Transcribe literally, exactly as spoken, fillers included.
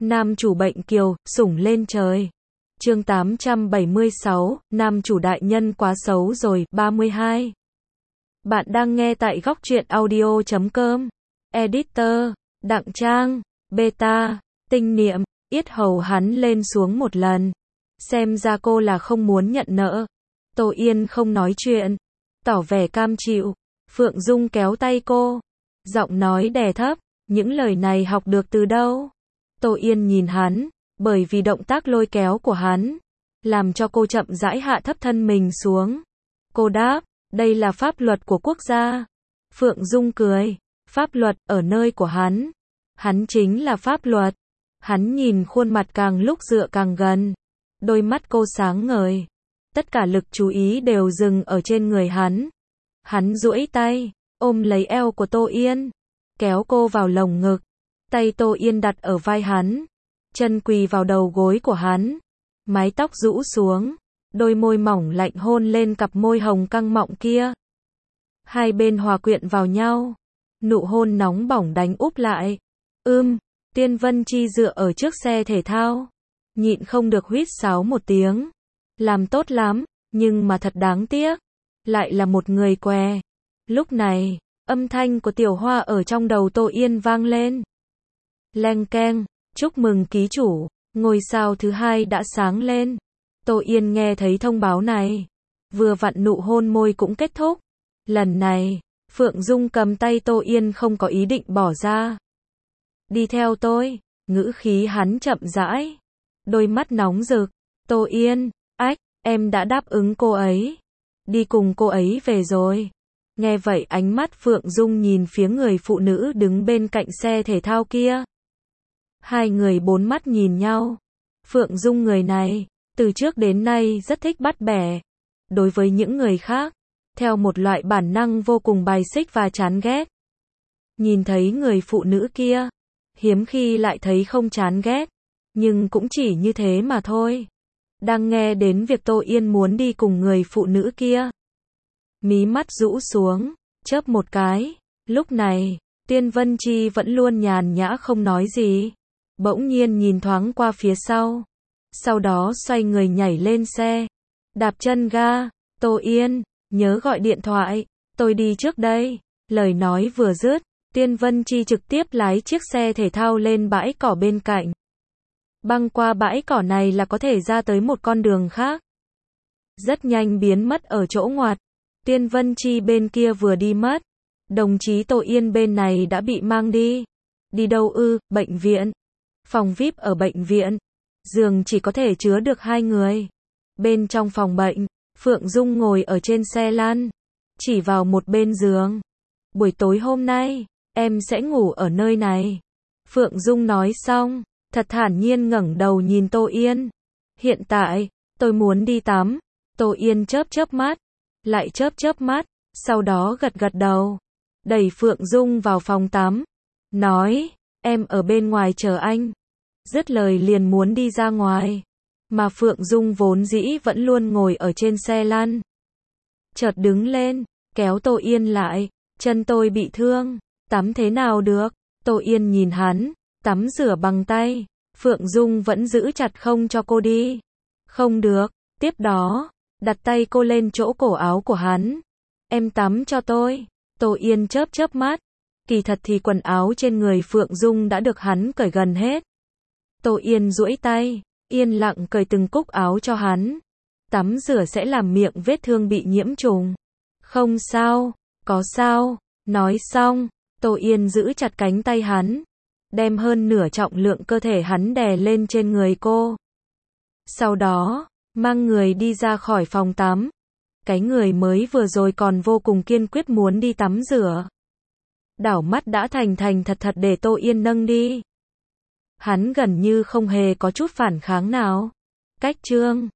Nam chủ bệnh kiều, sủng lên trời. Chương tám trăm bảy mươi sáu, nam chủ đại nhân quá xấu rồi, ba mươi hai. Bạn đang nghe tại góc truyện audio chấm com. Editor, Đặng Trang, Beta, Tinh Niệm, yết hầu hắn lên xuống một lần. Xem ra cô là không muốn nhận nợ. Tô Yên không nói chuyện, tỏ vẻ cam chịu. Phượng Dung kéo tay cô, giọng nói đè thấp, những lời này học được từ đâu? Tô Yên nhìn hắn, bởi vì động tác lôi kéo của hắn, làm cho cô chậm rãi hạ thấp thân mình xuống. Cô đáp, đây là pháp luật của quốc gia. Phượng Dung cười, pháp luật ở nơi của hắn. Hắn chính là pháp luật. Hắn nhìn khuôn mặt càng lúc dựa càng gần. Đôi mắt cô sáng ngời. Tất cả lực chú ý đều dừng ở trên người hắn. Hắn duỗi tay, ôm lấy eo của Tô Yên, kéo cô vào lồng ngực. Tay Tô Yên đặt ở vai hắn, chân quỳ vào đầu gối của hắn, mái tóc rũ xuống, đôi môi mỏng lạnh hôn lên cặp môi hồng căng mọng kia. Hai bên hòa quyện vào nhau, nụ hôn nóng bỏng đánh úp lại. Ưm, Tiên Vân Chi dựa ở trước xe thể thao, nhịn không được huýt sáo một tiếng. Làm tốt lắm, nhưng mà thật đáng tiếc, lại là một người què. Lúc này, âm thanh của Tiểu Hoa ở trong đầu Tô Yên vang lên. Leng keng, chúc mừng ký chủ, ngôi sao thứ hai đã sáng lên. Tô Yên nghe thấy thông báo này, vừa vặn nụ hôn môi cũng kết thúc. Lần này, Phượng Dung cầm tay Tô Yên không có ý định bỏ ra. Đi theo tôi, ngữ khí hắn chậm rãi, đôi mắt nóng rực. Tô Yên, ách, em đã đáp ứng cô ấy, đi cùng cô ấy về rồi. Nghe vậy ánh mắt Phượng Dung nhìn phía người phụ nữ đứng bên cạnh xe thể thao kia. Hai người bốn mắt nhìn nhau. Phượng Dung người này, từ trước đến nay rất thích bắt bẻ. Đối với những người khác, theo một loại bản năng vô cùng bài xích và chán ghét. Nhìn thấy người phụ nữ kia, hiếm khi lại thấy không chán ghét, nhưng cũng chỉ như thế mà thôi. Đang nghe đến việc Tô Yên muốn đi cùng người phụ nữ kia, mí mắt rũ xuống, chớp một cái. Lúc này, Tiên Vân Chi vẫn luôn nhàn nhã không nói gì. Bỗng nhiên nhìn thoáng qua phía sau, sau đó xoay người nhảy lên xe, đạp chân ga. Tô Yên, nhớ gọi điện thoại, tôi đi trước đây. Lời nói vừa dứt, Tiên Vân Chi trực tiếp lái chiếc xe thể thao lên bãi cỏ bên cạnh. Băng qua bãi cỏ này là có thể ra tới một con đường khác. Rất nhanh biến mất ở chỗ ngoặt. Tiên Vân Chi bên kia vừa đi mất, đồng chí Tô Yên bên này đã bị mang đi. Đi đâu ư? Bệnh viện. Phòng vi ai pi ở bệnh viện, giường chỉ có thể chứa được hai người. Bên trong phòng bệnh, Phượng Dung ngồi ở trên xe lăn, chỉ vào một bên giường. Buổi tối hôm nay, em sẽ ngủ ở nơi này. Phượng Dung nói xong, thật thản nhiên ngẩng đầu nhìn Tô Yên. Hiện tại, tôi muốn đi tắm. Tô Yên chớp chớp mắt, lại chớp chớp mắt, sau đó gật gật đầu, đẩy Phượng Dung vào phòng tắm, nói, em ở bên ngoài chờ anh. Dứt lời liền muốn đi ra ngoài, mà Phượng Dung vốn dĩ vẫn luôn ngồi ở trên xe lăn. Chợt đứng lên, kéo Tô Yên lại, chân tôi bị thương, tắm thế nào được? Tô Yên nhìn hắn, tắm rửa bằng tay. Phượng Dung vẫn giữ chặt không cho cô đi. Không được, tiếp đó, đặt tay cô lên chỗ cổ áo của hắn. Em tắm cho tôi. Tô Yên chớp chớp mắt. Kỳ thật thì quần áo trên người Phượng Dung đã được hắn cởi gần hết. Tô Yên duỗi tay, yên lặng cởi từng cúc áo cho hắn. Tắm rửa sẽ làm miệng vết thương bị nhiễm trùng. Không sao, có sao. Nói xong, Tô Yên giữ chặt cánh tay hắn, đem hơn nửa trọng lượng cơ thể hắn đè lên trên người cô. Sau đó, mang người đi ra khỏi phòng tắm. Cái người mới vừa rồi còn vô cùng kiên quyết muốn đi tắm rửa, đảo mắt đã thành thành thật thật để Tô Yên nâng đi. Hắn gần như không hề có chút phản kháng nào. Cách chương